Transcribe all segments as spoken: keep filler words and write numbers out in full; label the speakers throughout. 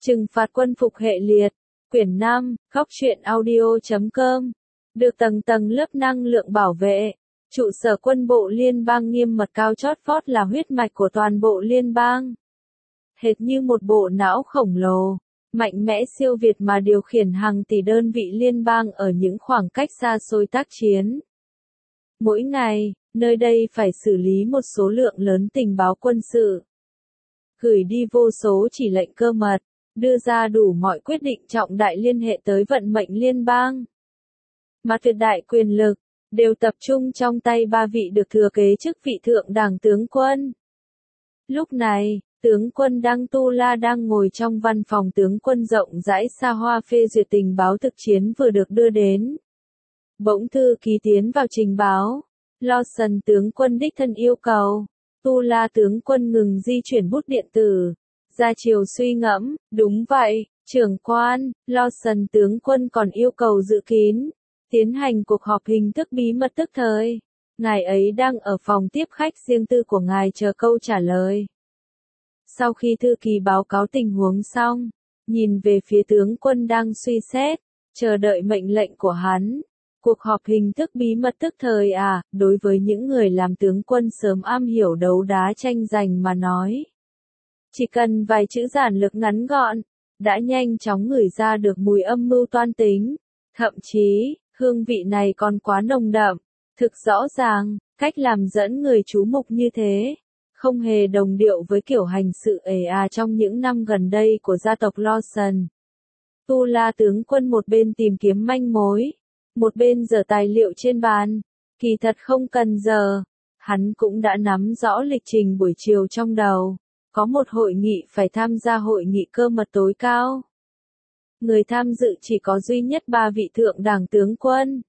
Speaker 1: Trừng phạt quân phục hệ liệt. Quyển năm, góc truyện audio chấm com. Được tầng tầng lớp năng lượng bảo vệ. Trụ sở quân bộ liên bang nghiêm mật cao chót vót là huyết mạch của toàn bộ liên bang. Hệt như một bộ não khổng lồ, mạnh mẽ siêu việt mà điều khiển hàng tỷ đơn vị liên bang ở những khoảng cách xa xôi tác chiến. Mỗi ngày, nơi đây phải xử lý một số lượng lớn tình báo quân sự. Gửi đi vô số chỉ lệnh cơ mật, đưa ra đủ mọi quyết định trọng đại liên hệ tới vận mệnh liên bang. Mà tuyệt đại quyền lực, đều tập trung trong tay ba vị được thừa kế chức vị thượng đẳng tướng quân. Lúc này, tướng quân Đăng Tu La đang ngồi trong văn phòng tướng quân rộng rãi xa hoa phê duyệt tình báo thực chiến vừa được đưa đến. Bỗng thư ký tiến vào trình báo. Lawson tướng quân đích thân yêu cầu. Tu La tướng quân ngừng di chuyển bút điện tử. Ra chiều suy ngẫm, đúng vậy, trưởng quan, Lawson tướng quân còn yêu cầu giữ kín. Tiến hành cuộc họp hình thức bí mật tức thời. Ngài ấy đang ở phòng tiếp khách riêng tư của ngài chờ câu trả lời. Sau khi thư ký báo cáo tình huống xong, nhìn về phía tướng quân đang suy xét, chờ đợi mệnh lệnh của hắn. Cuộc họp hình thức bí mật tức thời à, đối với những người làm tướng quân sớm am hiểu đấu đá tranh giành mà nói. Chỉ cần vài chữ giản lược ngắn gọn, đã nhanh chóng ngửi ra được mùi âm mưu toan tính. Thậm chí, hương vị này còn quá nồng đậm, thực rõ ràng, cách làm dẫn người chú mục như thế. Không hề đồng điệu với kiểu hành sự ề à trong những năm gần đây của gia tộc Lawson. Tu La tướng quân một bên tìm kiếm manh mối, một bên giở tài liệu trên bàn. Kỳ thật không cần giờ, hắn cũng đã nắm rõ lịch trình buổi chiều trong đầu. Có một hội nghị phải tham gia hội nghị cơ mật tối cao. Người tham dự chỉ có duy nhất ba vị thượng đẳng tướng quân.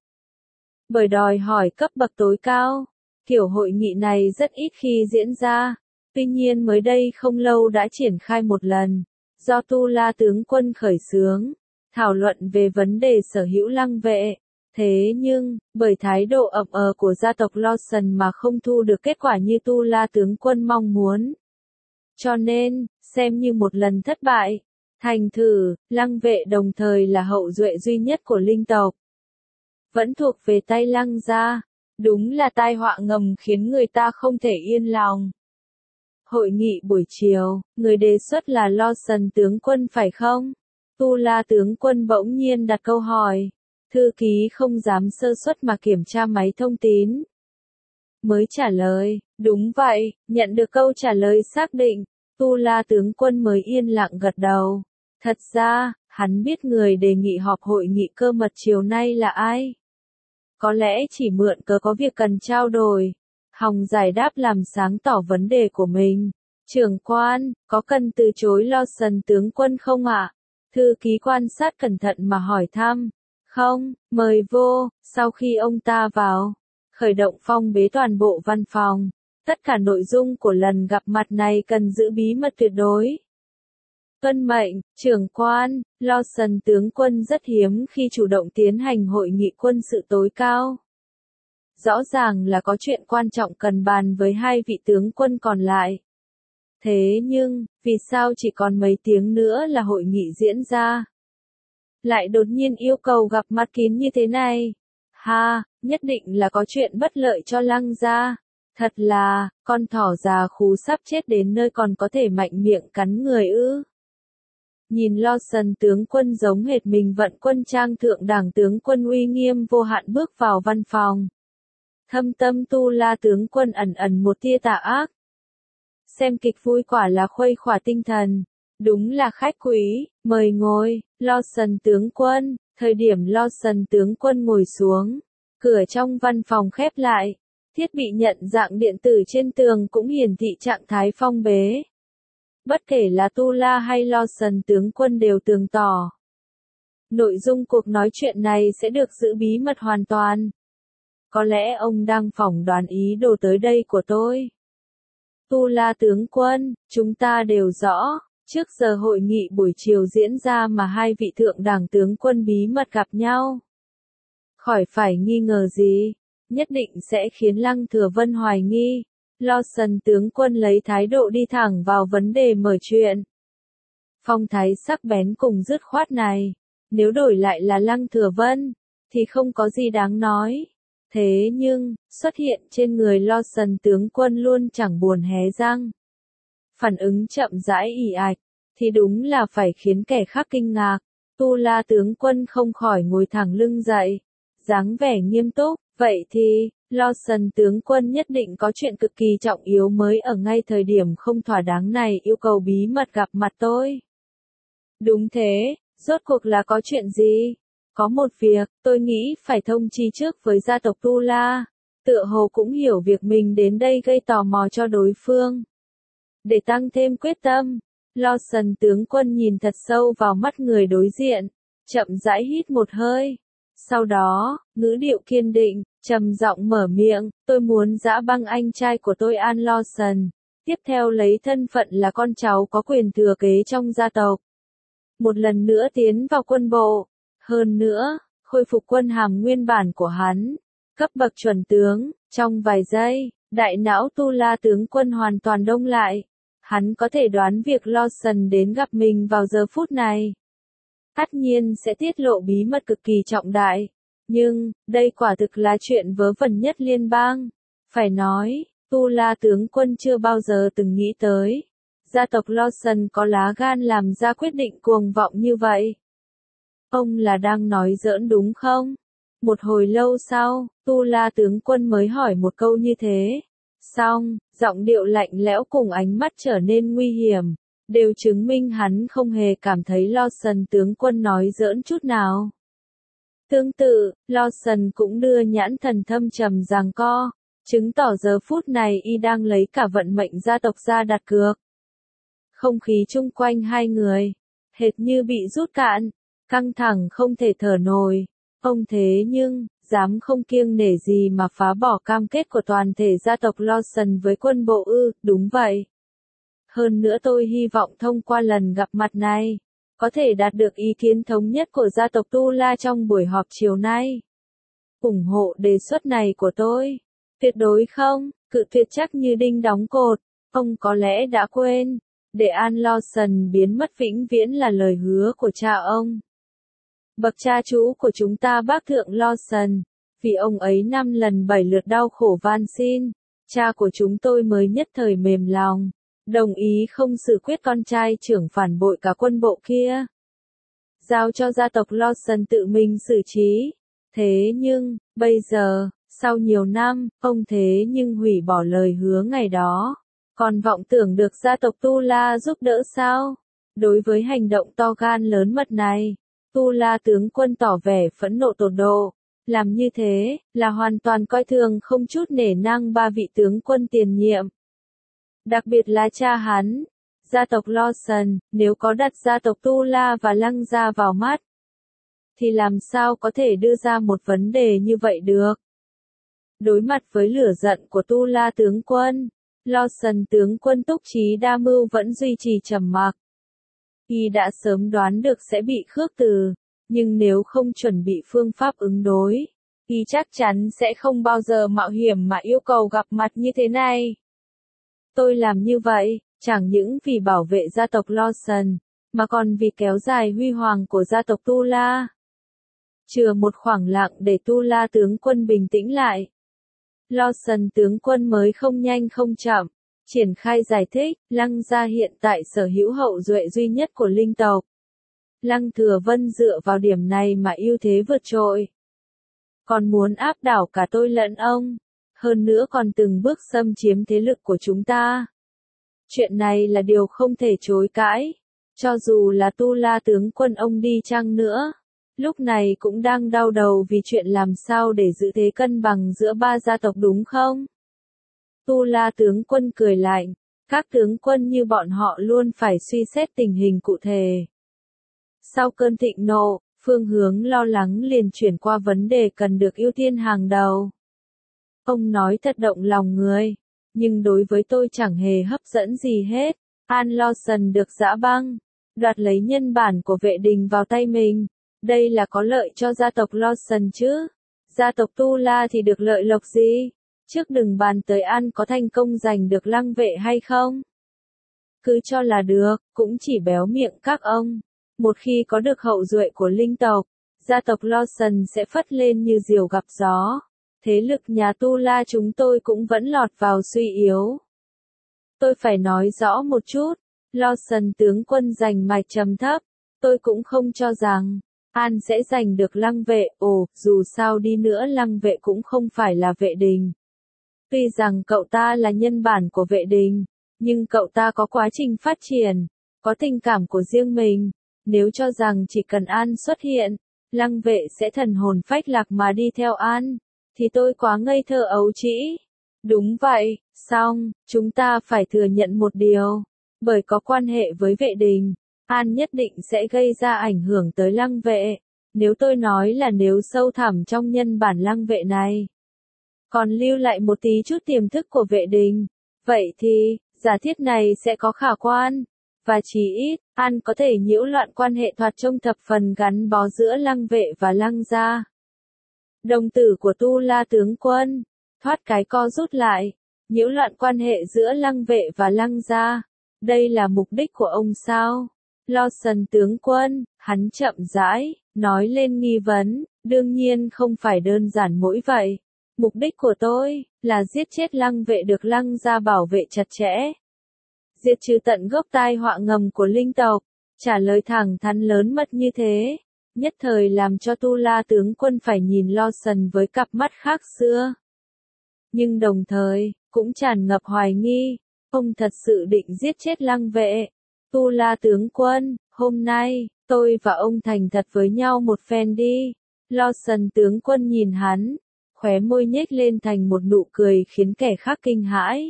Speaker 1: Bởi đòi hỏi cấp bậc tối cao, kiểu hội nghị này rất ít khi diễn ra, tuy nhiên mới đây không lâu đã triển khai một lần, do Tu La tướng quân khởi xướng, thảo luận về vấn đề sở hữu lăng vệ. Thế nhưng, bởi thái độ ậm ờ của gia tộc Lawson mà không thu được kết quả như Tu La tướng quân mong muốn. Cho nên, xem như một lần thất bại. Thành thử, lăng vệ đồng thời là hậu duệ duy nhất của linh tộc. Vẫn thuộc về tay lăng gia. Đúng là tai họa ngầm khiến người ta không thể yên lòng. Hội nghị buổi chiều, người đề xuất là Lawson tướng quân phải không? Tu La tướng quân bỗng nhiên đặt câu hỏi. Thư ký không dám sơ suất mà kiểm tra máy thông tín. Mới trả lời, đúng vậy, nhận được câu trả lời xác định. Tu La tướng quân mới yên lặng gật đầu. Thật ra, hắn biết người đề nghị họp hội nghị cơ mật chiều nay là ai. Có lẽ chỉ mượn cớ có việc cần trao đổi. Hòng giải đáp làm sáng tỏ vấn đề của mình. Trưởng quan, có cần từ chối Lawson tướng quân không ạ? Thư ký quan sát cẩn thận mà hỏi thăm. Không, mời vô. Sau khi ông ta vào, khởi động phong bế toàn bộ văn phòng. Tất cả nội dung của lần gặp mặt này cần giữ bí mật tuyệt đối. Tuân mệnh, trưởng quan, Lawson tướng quân rất hiếm khi chủ động tiến hành hội nghị quân sự tối cao. Rõ ràng là có chuyện quan trọng cần bàn với hai vị tướng quân còn lại. Thế nhưng, vì sao chỉ còn mấy tiếng nữa là hội nghị diễn ra? Lại đột nhiên yêu cầu gặp mặt kín như thế này? Ha, nhất định là có chuyện bất lợi cho lăng gia. Thật là, con thỏ già khú sắp chết đến nơi còn có thể mạnh miệng cắn người ư. Nhìn Lawson tướng quân giống hệt mình vận quân trang thượng đẳng tướng quân uy nghiêm vô hạn bước vào văn phòng. Thâm tâm Tu La tướng quân ẩn ẩn một tia tà ác. Xem kịch vui quả là khuây khỏa tinh thần. Đúng là khách quý, mời ngồi, Lawson tướng quân. Thời điểm Lawson tướng quân ngồi xuống, cửa trong văn phòng khép lại. Thiết bị nhận dạng điện tử trên tường cũng hiển thị trạng thái phong bế. Bất kể là Tu La hay Lawson tướng quân đều tường tỏ. Nội dung cuộc nói chuyện này sẽ được giữ bí mật hoàn toàn. Có lẽ ông đang phỏng đoán ý đồ tới đây của tôi. Tu La tướng quân, chúng ta đều rõ, trước giờ hội nghị buổi chiều diễn ra mà hai vị thượng đẳng tướng quân bí mật gặp nhau. Khỏi phải nghi ngờ gì, nhất định sẽ khiến Lăng Thừa Vân hoài nghi. Lawson tướng quân lấy thái độ đi thẳng vào vấn đề mở chuyện. Phong thái sắc bén cùng dứt khoát này, nếu đổi lại là Lăng Thừa Vân, thì không có gì đáng nói. Thế nhưng, xuất hiện trên người Lawson tướng quân luôn chẳng buồn hé răng. Phản ứng chậm rãi ì ạch, thì đúng là phải khiến kẻ khác kinh ngạc. Tu La tướng quân không khỏi ngồi thẳng lưng dậy, dáng vẻ nghiêm túc, vậy thì, Lawson tướng quân nhất định có chuyện cực kỳ trọng yếu mới ở ngay thời điểm không thỏa đáng này yêu cầu bí mật gặp mặt tôi. Đúng thế, rốt cuộc là có chuyện gì? Có một việc, tôi nghĩ phải thông chi trước với gia tộc Tu La, tựa hồ cũng hiểu việc mình đến đây gây tò mò cho đối phương. Để tăng thêm quyết tâm, Lawson tướng quân nhìn thật sâu vào mắt người đối diện, chậm rãi hít một hơi. Sau đó, ngữ điệu kiên định, trầm giọng mở miệng, tôi muốn giã băng anh trai của tôi An Lawson, tiếp theo lấy thân phận là con cháu có quyền thừa kế trong gia tộc. Một lần nữa tiến vào quân bộ, hơn nữa, khôi phục quân hàm nguyên bản của hắn, cấp bậc chuẩn tướng, trong vài giây, đại não Tu La tướng quân hoàn toàn đông lại. Hắn có thể đoán việc Lawson đến gặp mình vào giờ phút này. Tất nhiên sẽ tiết lộ bí mật cực kỳ trọng đại. Nhưng, đây quả thực là chuyện vớ vẩn nhất liên bang. Phải nói, Tu La tướng quân chưa bao giờ từng nghĩ tới. Gia tộc Lawson có lá gan làm ra quyết định cuồng vọng như vậy. Ông là đang nói giỡn đúng không? Một hồi lâu sau, Tu La tướng quân mới hỏi một câu như thế. Xong, giọng điệu lạnh lẽo cùng ánh mắt trở nên nguy hiểm, đều chứng minh hắn không hề cảm thấy Lawson tướng quân nói giỡn chút nào. Tương tự, Lawson cũng đưa nhãn thần thâm trầm giằng co, chứng tỏ giờ phút này y đang lấy cả vận mệnh gia tộc ra đặt cược. Không khí chung quanh hai người, hệt như bị rút cạn, căng thẳng không thể thở nổi. Ông thế nhưng, dám không kiêng nể gì mà phá bỏ cam kết của toàn thể gia tộc Lawson với quân bộ ư, đúng vậy. Hơn nữa tôi hy vọng thông qua lần gặp mặt này, có thể đạt được ý kiến thống nhất của gia tộc Tu La trong buổi họp chiều nay. Ủng hộ đề xuất này của tôi. Tuyệt đối không, cự tuyệt chắc như đinh đóng cột. Ông có lẽ đã quên, để An Lawson biến mất vĩnh viễn là lời hứa của cha ông. Bậc cha chú của chúng ta bác thượng Lawson, vì ông ấy năm lần bảy lượt đau khổ van xin, cha của chúng tôi mới nhất thời mềm lòng, đồng ý không xử quyết con trai trưởng phản bội cả quân bộ kia. Giao cho gia tộc Lawson tự mình xử trí. Thế nhưng, bây giờ, sau nhiều năm, ông thế nhưng hủy bỏ lời hứa ngày đó. Còn vọng tưởng được gia tộc Tu La giúp đỡ sao? Đối với hành động to gan lớn mật này, Tu La tướng quân tỏ vẻ phẫn nộ tột độ. Làm như thế, là hoàn toàn coi thường không chút nể nang ba vị tướng quân tiền nhiệm. Đặc biệt là cha hắn, gia tộc Lawson, nếu có đặt gia tộc Tu La và Lăng gia vào mắt, thì làm sao có thể đưa ra một vấn đề như vậy được? Đối mặt với lửa giận của Tu La tướng quân, Lawson tướng quân Túc Trí Đa Mưu vẫn duy trì trầm mặc. Y đã sớm đoán được sẽ bị khước từ, nhưng nếu không chuẩn bị phương pháp ứng đối, Y chắc chắn sẽ không bao giờ mạo hiểm mà yêu cầu gặp mặt như thế này. Tôi làm như vậy, chẳng những vì bảo vệ gia tộc Lawson, mà còn vì kéo dài huy hoàng của gia tộc Tu La. Chừa một khoảng lặng để Tu La tướng quân bình tĩnh lại. Lawson tướng quân mới không nhanh không chậm, triển khai giải thích, Lăng gia hiện tại sở hữu hậu duệ duy nhất của linh tộc. Lăng Thừa Vân dựa vào điểm này mà ưu thế vượt trội. Còn muốn áp đảo cả tôi lẫn ông, hơn nữa còn từng bước xâm chiếm thế lực của chúng ta. Chuyện này là điều không thể chối cãi, cho dù là Tu La tướng quân ông đi chăng nữa. Lúc này cũng đang đau đầu vì chuyện làm sao để giữ thế cân bằng giữa ba gia tộc đúng không? Tu La tướng quân cười lạnh, các tướng quân như bọn họ luôn phải suy xét tình hình cụ thể. Sau cơn thịnh nộ, phương hướng lo lắng liền chuyển qua vấn đề cần được ưu tiên hàng đầu. Ông nói thật động lòng người, nhưng đối với tôi chẳng hề hấp dẫn gì hết. An Lawson được giã băng, đoạt lấy nhân bản của vệ đình vào tay mình. Đây là có lợi cho gia tộc Lawson chứ? Gia tộc Tu La thì được lợi lộc gì? Trước đừng bàn tới An có thành công giành được Lăng vệ hay không? cứ cho là được, cũng chỉ béo miệng các ông. Một khi có được hậu duệ của linh tộc, gia tộc Lawson sẽ phất lên như diều gặp gió. Thế lực nhà Tu La chúng tôi cũng vẫn lọt vào suy yếu. Tôi phải nói rõ một chút, Lawson tướng quân giành mạch trầm thấp, tôi cũng không cho rằng An sẽ giành được Lăng Vệ. Ồ, dù sao đi nữa Lăng Vệ cũng không phải là Vệ Đình. Tuy rằng cậu ta là nhân bản của Vệ Đình, nhưng cậu ta có quá trình phát triển, có tình cảm của riêng mình. Nếu cho rằng chỉ cần An xuất hiện, Lăng Vệ sẽ thần hồn phách lạc mà đi theo An, thì tôi quá ngây thơ ấu trĩ. Đúng vậy, song, chúng ta phải thừa nhận một điều, bởi có quan hệ với Vệ Đình, An nhất định sẽ gây ra ảnh hưởng tới Lăng Vệ. Nếu tôi nói là nếu sâu thẳm trong nhân bản Lăng Vệ này, còn lưu lại một tí chút tiềm thức của Vệ Đình, vậy thì, giả thiết này sẽ có khả quan, và chỉ ít, An có thể nhiễu loạn quan hệ thoạt trông thập phần gắn bó giữa Lăng Vệ và Lăng gia. Đồng tử của Tu La tướng quân, thoát cái co rút lại, nhiễu loạn quan hệ giữa Lăng Vệ và Lăng gia. Đây là mục đích của ông sao? Lawson tướng quân, hắn chậm rãi, nói lên nghi vấn, đương nhiên không phải đơn giản mỗi vậy. Mục đích của tôi, là giết chết Lăng Vệ được Lăng gia bảo vệ chặt chẽ. Diệt trừ tận gốc tai họa ngầm của linh tộc. Trả lời thẳng thắn lớn mật như thế, nhất thời làm cho Tu La tướng quân phải nhìn Lawson với cặp mắt khác xưa. Nhưng đồng thời, cũng tràn ngập hoài nghi, ông thật sự định giết chết Lăng Vệ. Tu La tướng quân, hôm nay, tôi và ông thành thật với nhau một phen đi. Lawson tướng quân nhìn hắn, khóe môi nhếch lên thành một nụ cười khiến kẻ khác kinh hãi.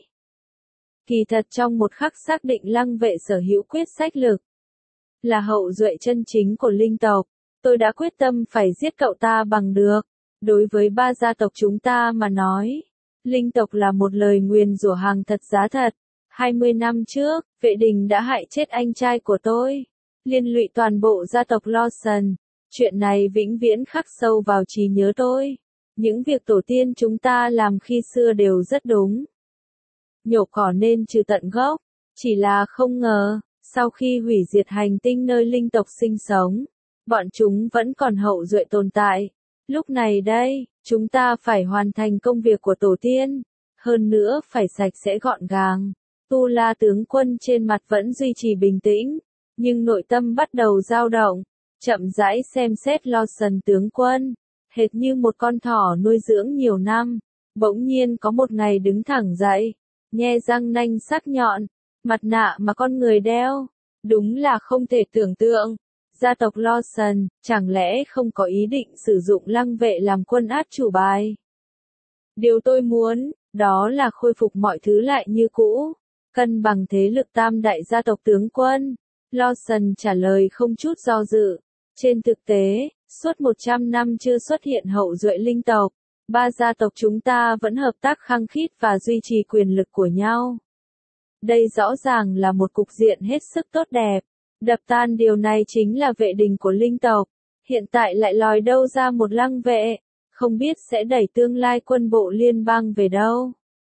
Speaker 1: Kỳ thật trong một khắc xác định Lăng Vệ sở hữu quyết sách lực, là hậu duệ chân chính của linh tộc, tôi đã quyết tâm phải giết cậu ta bằng được. Đối với ba gia tộc chúng ta mà nói, linh tộc là một lời nguyền rủa hàng thật giá thật. hai mươi năm trước, Vệ Đình đã hại chết anh trai của tôi, liên lụy toàn bộ gia tộc Lawson. Chuyện này vĩnh viễn khắc sâu vào trí nhớ tôi. Những việc tổ tiên chúng ta làm khi xưa đều rất đúng. Nhổ cỏ nên trừ tận gốc, chỉ là không ngờ, sau khi hủy diệt hành tinh nơi linh tộc sinh sống, bọn chúng vẫn còn hậu duệ tồn tại. Lúc này đây, chúng ta phải hoàn thành công việc của tổ tiên, hơn nữa phải sạch sẽ gọn gàng. Tu La tướng quân trên mặt vẫn duy trì bình tĩnh, nhưng nội tâm bắt đầu dao động, chậm rãi xem xét Lawson tướng quân, hệt như một con thỏ nuôi dưỡng nhiều năm, bỗng nhiên có một ngày đứng thẳng dậy, nhe răng nanh sắc nhọn, mặt nạ mà con người đeo, đúng là không thể tưởng tượng. Gia tộc Lawson, chẳng lẽ không có ý định sử dụng Lăng Vệ làm quân át chủ bài? Điều tôi muốn, đó là khôi phục mọi thứ lại như cũ, cân bằng thế lực tam đại gia tộc tướng quân. Lawson trả lời không chút do dự. Trên thực tế, suốt một trăm năm chưa xuất hiện hậu duệ linh tộc, ba gia tộc chúng ta vẫn hợp tác khăng khít và duy trì quyền lực của nhau. Đây rõ ràng là một cục diện hết sức tốt đẹp. Đập tan điều này chính là Vệ Đình của linh tộc. Hiện tại lại lòi đâu ra một Lăng Vệ, không biết sẽ đẩy tương lai quân bộ liên bang về đâu.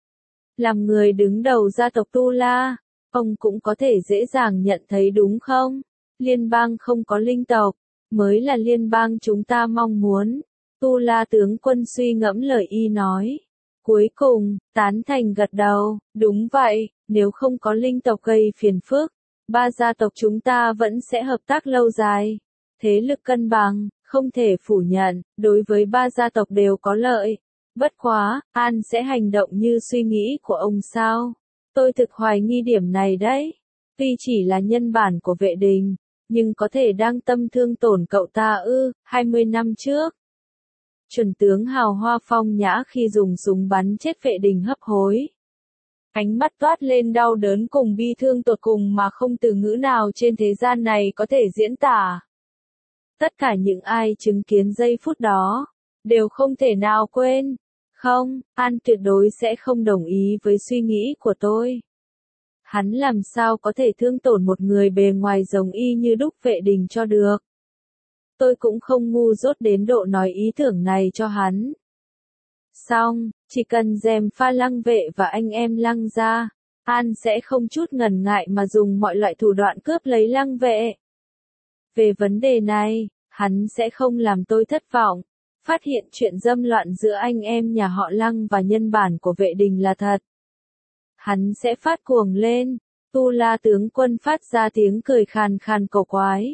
Speaker 1: Làm người đứng đầu gia tộc Tu La, ông cũng có thể dễ dàng nhận thấy đúng không? Liên bang không có linh tộc, mới là liên bang chúng ta mong muốn. Tu La tướng quân suy ngẫm lời y nói. Cuối cùng, tán thành gật đầu, đúng vậy, nếu không có linh tộc gây phiền phức, ba gia tộc chúng ta vẫn sẽ hợp tác lâu dài. Thế lực cân bằng, không thể phủ nhận, đối với ba gia tộc đều có lợi. Bất quá, An sẽ hành động như suy nghĩ của ông sao? Tôi thực hoài nghi điểm này đấy. Tuy chỉ là nhân bản của Vệ Đình, nhưng có thể đang tâm thương tổn cậu ta ư? hai mươi năm trước, chuẩn tướng hào hoa phong nhã khi dùng súng bắn chết Vệ Đình hấp hối. Ánh mắt toát lên đau đớn cùng bi thương tột cùng mà không từ ngữ nào trên thế gian này có thể diễn tả. Tất cả những ai chứng kiến giây phút đó, đều không thể nào quên. Không, An tuyệt đối sẽ không đồng ý với suy nghĩ của tôi. Hắn làm sao có thể thương tổn một người bề ngoài giống y như đúc Vệ Đình cho được. Tôi cũng không ngu dốt đến độ nói ý tưởng này cho hắn. Xong, chỉ cần gièm pha Lăng Vệ và anh em Lăng gia, An sẽ không chút ngần ngại mà dùng mọi loại thủ đoạn cướp lấy Lăng Vệ. Về vấn đề này, hắn sẽ không làm tôi thất vọng. Phát hiện chuyện dâm loạn giữa anh em nhà họ Lăng và nhân bản của Vệ Đình là thật. Hắn sẽ phát cuồng lên. Tu La tướng quân phát ra tiếng cười khàn khàn cổ quái.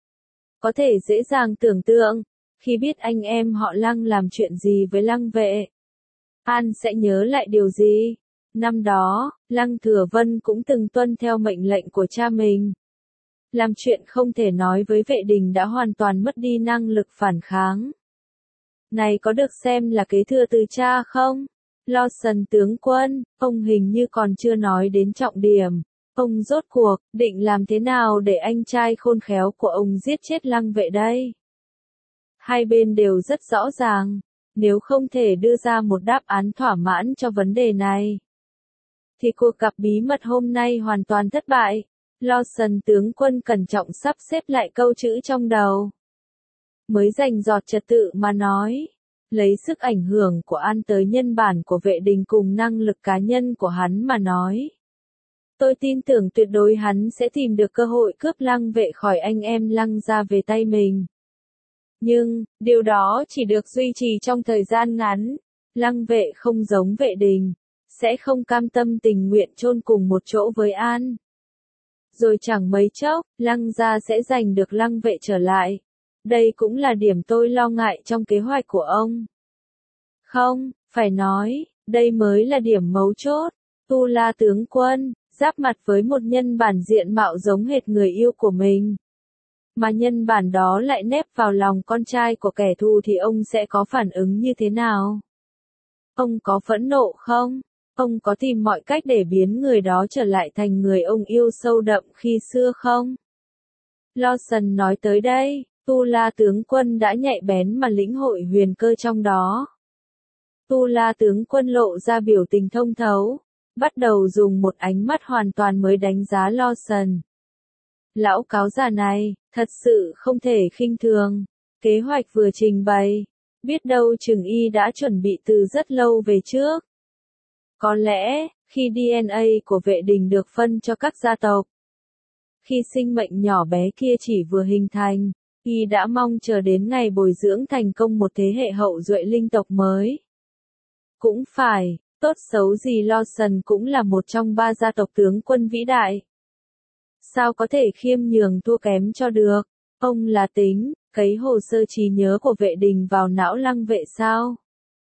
Speaker 1: Có thể dễ dàng tưởng tượng, khi biết anh em họ Lăng làm chuyện gì với Lăng Vệ, An sẽ nhớ lại điều gì? Năm đó, Lăng Thừa Vân cũng từng tuân theo mệnh lệnh của cha mình. Làm chuyện không thể nói với Vệ Đình đã hoàn toàn mất đi năng lực phản kháng. Này có được xem là kế thừa từ cha không? Lawson tướng quân, ông hình như còn chưa nói đến trọng điểm. Ông rốt cuộc, định làm thế nào để anh trai khôn khéo của ông giết chết Lăng Vệ đây? Hai bên đều rất rõ ràng, nếu không thể đưa ra một đáp án thỏa mãn cho vấn đề này, thì cuộc gặp bí mật hôm nay hoàn toàn thất bại. Lawson tướng quân cẩn trọng sắp xếp lại câu chữ trong đầu. Mới dành giọt trật tự mà nói, lấy sức ảnh hưởng của An tới nhân bản của Vệ Đình cùng năng lực cá nhân của hắn mà nói. Tôi tin tưởng tuyệt đối hắn sẽ tìm được cơ hội cướp Lăng Vệ khỏi anh em Lăng gia về tay mình. Nhưng, điều đó chỉ được duy trì trong thời gian ngắn. Lăng Vệ không giống Vệ Đình, sẽ không cam tâm tình nguyện chôn cùng một chỗ với An. Rồi chẳng mấy chốc, Lăng gia sẽ giành được Lăng Vệ trở lại. Đây cũng là điểm tôi lo ngại trong kế hoạch của ông. Không, phải nói, đây mới là điểm mấu chốt. Tu La tướng quân, giáp mặt với một nhân bản diện mạo giống hệt người yêu của mình. Mà nhân bản đó lại nép vào lòng con trai của kẻ thù thì ông sẽ có phản ứng như thế nào? Ông có phẫn nộ không? Ông có tìm mọi cách để biến người đó trở lại thành người ông yêu sâu đậm khi xưa không? Lawson nói tới đây, Tu La tướng quân đã nhạy bén mà lĩnh hội huyền cơ trong đó. Tu La tướng quân lộ ra biểu tình thông thấu, bắt đầu dùng một ánh mắt hoàn toàn mới đánh giá Lawson. Lão cáo già này, thật sự không thể khinh thường. Kế hoạch vừa trình bày, biết đâu chừng y đã chuẩn bị từ rất lâu về trước. Có lẽ, khi đê en a của Vệ Đình được phân cho các gia tộc, khi sinh mệnh nhỏ bé kia chỉ vừa hình thành, y đã mong chờ đến ngày bồi dưỡng thành công một thế hệ hậu duệ linh tộc mới. Cũng phải, tốt xấu gì Lawson cũng là một trong ba gia tộc tướng quân vĩ đại. Sao có thể khiêm nhường thua kém cho được? Ông là tính, cấy hồ sơ trí nhớ của Vệ Đình vào não Lăng Vệ sao?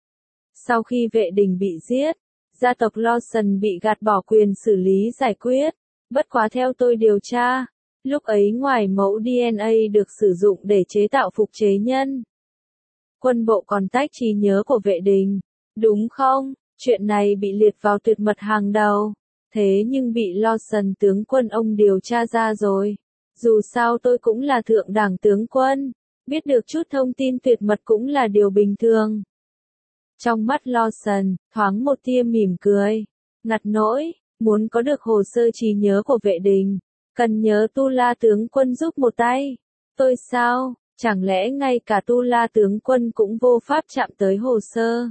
Speaker 1: Sau khi Vệ Đình bị giết, gia tộc Lawson bị gạt bỏ quyền xử lý giải quyết. Bất quá theo tôi điều tra, lúc ấy ngoài mẫu đê en a được sử dụng để chế tạo phục chế nhân, quân bộ còn tách trí nhớ của Vệ Đình, đúng không? Chuyện này bị liệt vào tuyệt mật hàng đầu. Thế nhưng bị Lawson tướng quân ông điều tra ra rồi. Dù sao tôi cũng là thượng đẳng tướng quân, biết được chút thông tin tuyệt mật cũng là điều bình thường. Trong mắt Lawson, thoáng một tia mỉm cười. Ngặt nỗi, muốn có được hồ sơ trí nhớ của Vệ Đình, cần nhớ Tu La tướng quân giúp một tay. Tôi sao, chẳng lẽ ngay cả Tu La tướng quân cũng vô pháp chạm tới hồ sơ?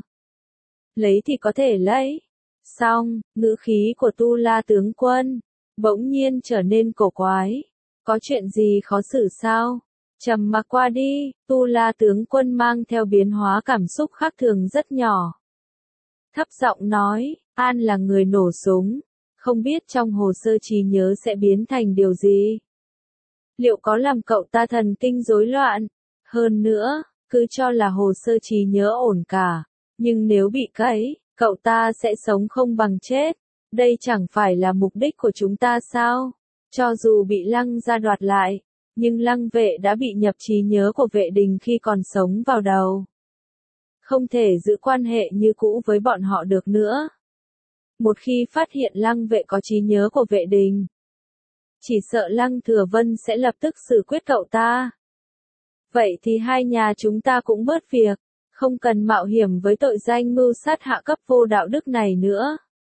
Speaker 1: Lấy thì có thể lấy. Xong, ngữ khí của Tu La tướng quân bỗng nhiên trở nên cổ quái. Có chuyện gì khó xử sao? Trầm mặc qua đi, Tu La tướng quân mang theo biến hóa cảm xúc khác thường rất nhỏ. Thấp giọng nói, An là người nổ súng, không biết trong hồ sơ trí nhớ sẽ biến thành điều gì. Liệu có làm cậu ta thần kinh rối loạn? Hơn nữa, cứ cho là hồ sơ trí nhớ ổn cả, nhưng nếu bị cấy, cậu ta sẽ sống không bằng chết. Đây chẳng phải là mục đích của chúng ta sao? Cho dù bị Lăng gia đoạt lại, nhưng Lăng Vệ đã bị nhập trí nhớ của Vệ Đình khi còn sống vào đầu. Không thể giữ quan hệ như cũ với bọn họ được nữa. Một khi phát hiện Lăng Vệ có trí nhớ của Vệ Đình, chỉ sợ Lăng Thừa Vân sẽ lập tức xử quyết cậu ta. Vậy thì hai nhà chúng ta cũng bớt việc, không cần mạo hiểm với tội danh mưu sát hạ cấp vô đạo đức này nữa.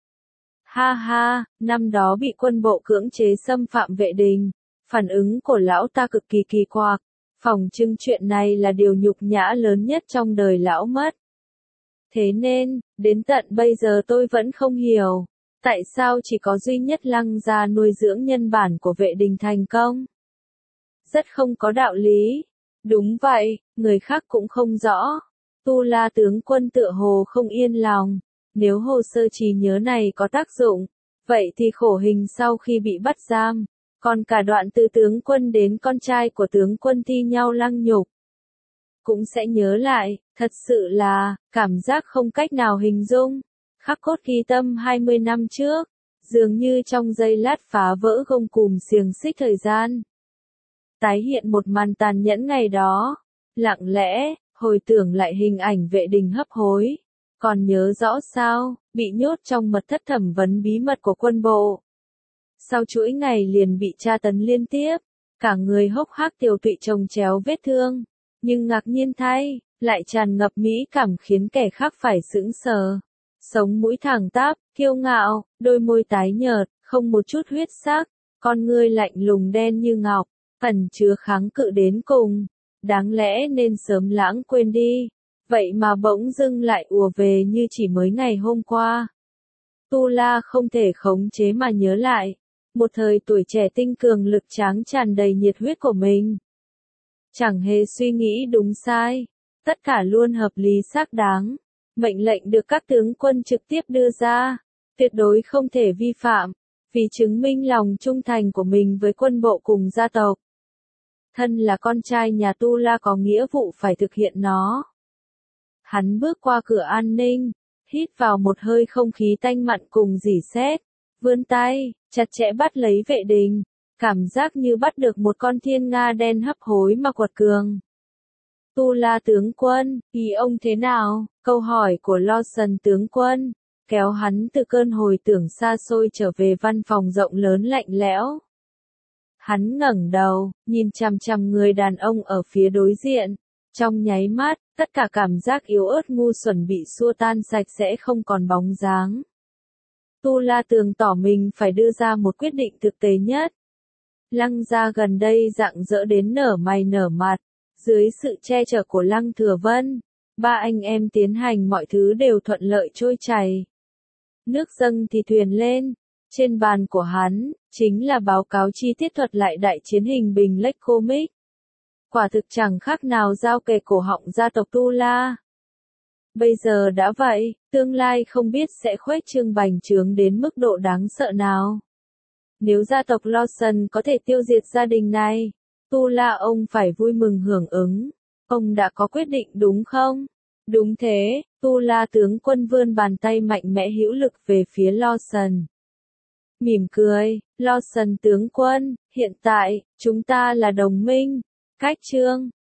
Speaker 1: Ha ha, năm đó bị quân bộ cưỡng chế xâm phạm Vệ Đình, phản ứng của lão ta cực kỳ kỳ quặc, phỏng chừng chuyện này là điều nhục nhã lớn nhất trong đời lão mất. Thế nên, đến tận bây giờ tôi vẫn không hiểu, Tại sao chỉ có duy nhất Lăng gia nuôi dưỡng nhân bản của vệ đình thành công? Rất không có đạo lý. Đúng vậy, người khác cũng không rõ. Tu La tướng quân tựa hồ không yên lòng. Nếu hồ sơ trí nhớ này có tác dụng, vậy thì khổ hình sau khi bị bắt giam, còn cả đoạn từ tướng quân đến con trai của tướng quân thi nhau lăng nhục, cũng sẽ nhớ lại, thật sự là, cảm giác không cách nào hình dung. Khắc cốt ghi tâm hai mươi năm trước, dường như trong giây lát phá vỡ gông cùm xiềng xích thời gian. Tái hiện một màn tàn nhẫn ngày đó, lặng lẽ, hồi tưởng lại hình ảnh vệ đình hấp hối. Còn nhớ rõ sao, bị nhốt trong mật thất thẩm vấn bí mật của quân bộ. Sau chuỗi ngày liền bị tra tấn liên tiếp, cả người hốc hác tiều tụy chồng chéo vết thương, nhưng ngạc nhiên thay, lại tràn ngập mỹ cảm khiến kẻ khác phải sững sờ. Sống mũi thẳng tắp, kiêu ngạo, đôi môi tái nhợt, không một chút huyết sắc, con ngươi lạnh lùng đen như ngọc, ẩn chứa kháng cự đến cùng. Đáng lẽ nên sớm lãng quên đi, vậy mà bỗng dưng lại ùa về như chỉ mới ngày hôm qua. Tu La không thể khống chế mà nhớ lại, một thời tuổi trẻ tinh cường lực tráng tràn đầy nhiệt huyết của mình. Chẳng hề suy nghĩ đúng sai, tất cả luôn hợp lý xác đáng, mệnh lệnh được các tướng quân trực tiếp đưa ra, tuyệt đối không thể vi phạm, vì chứng minh lòng trung thành của mình với quân bộ cùng gia tộc. Thân là con trai nhà Tu La có nghĩa vụ phải thực hiện nó. Hắn bước qua cửa an ninh, hít vào một hơi không khí tanh mặn cùng rỉ sét, vươn tay, chặt chẽ bắt lấy vệ đình, cảm giác như bắt được một con thiên nga đen hấp hối mà quật cường. Tu La tướng quân, ý ông thế nào? Câu hỏi của Lawson tướng quân, kéo hắn từ cơn hồi tưởng xa xôi trở về văn phòng rộng lớn lạnh lẽo. Hắn ngẩng đầu, nhìn chằm chằm người đàn ông ở phía đối diện. Trong nháy mắt, tất cả cảm giác yếu ớt ngu xuẩn bị xua tan sạch sẽ không còn bóng dáng. Tu La tường tỏ mình phải đưa ra một quyết định thực tế nhất. Lăng gia gần đây rạng rỡ đến nở mày nở mặt. Dưới sự che chở của Lăng Thừa Vân, ba anh em tiến hành mọi thứ đều thuận lợi trôi chảy. Nước dâng thì thuyền lên. Trên bàn của hắn, chính là báo cáo chi tiết thuật lại đại chiến hình bình lách comic. Quả thực chẳng khác nào dao kề cổ họng gia tộc Tu La. Bây giờ đã vậy, tương lai không biết sẽ khuếch trương bành trướng đến mức độ đáng sợ nào. Nếu gia tộc Lawson có thể tiêu diệt gia đình này, Tu La ông phải vui mừng hưởng ứng. Ông đã có quyết định đúng không? Đúng thế, Tu La tướng quân vươn bàn tay mạnh mẽ hữu lực về phía Lawson. Mỉm cười, Lawson tướng quân, hiện tại, chúng ta là đồng minh. Cách chương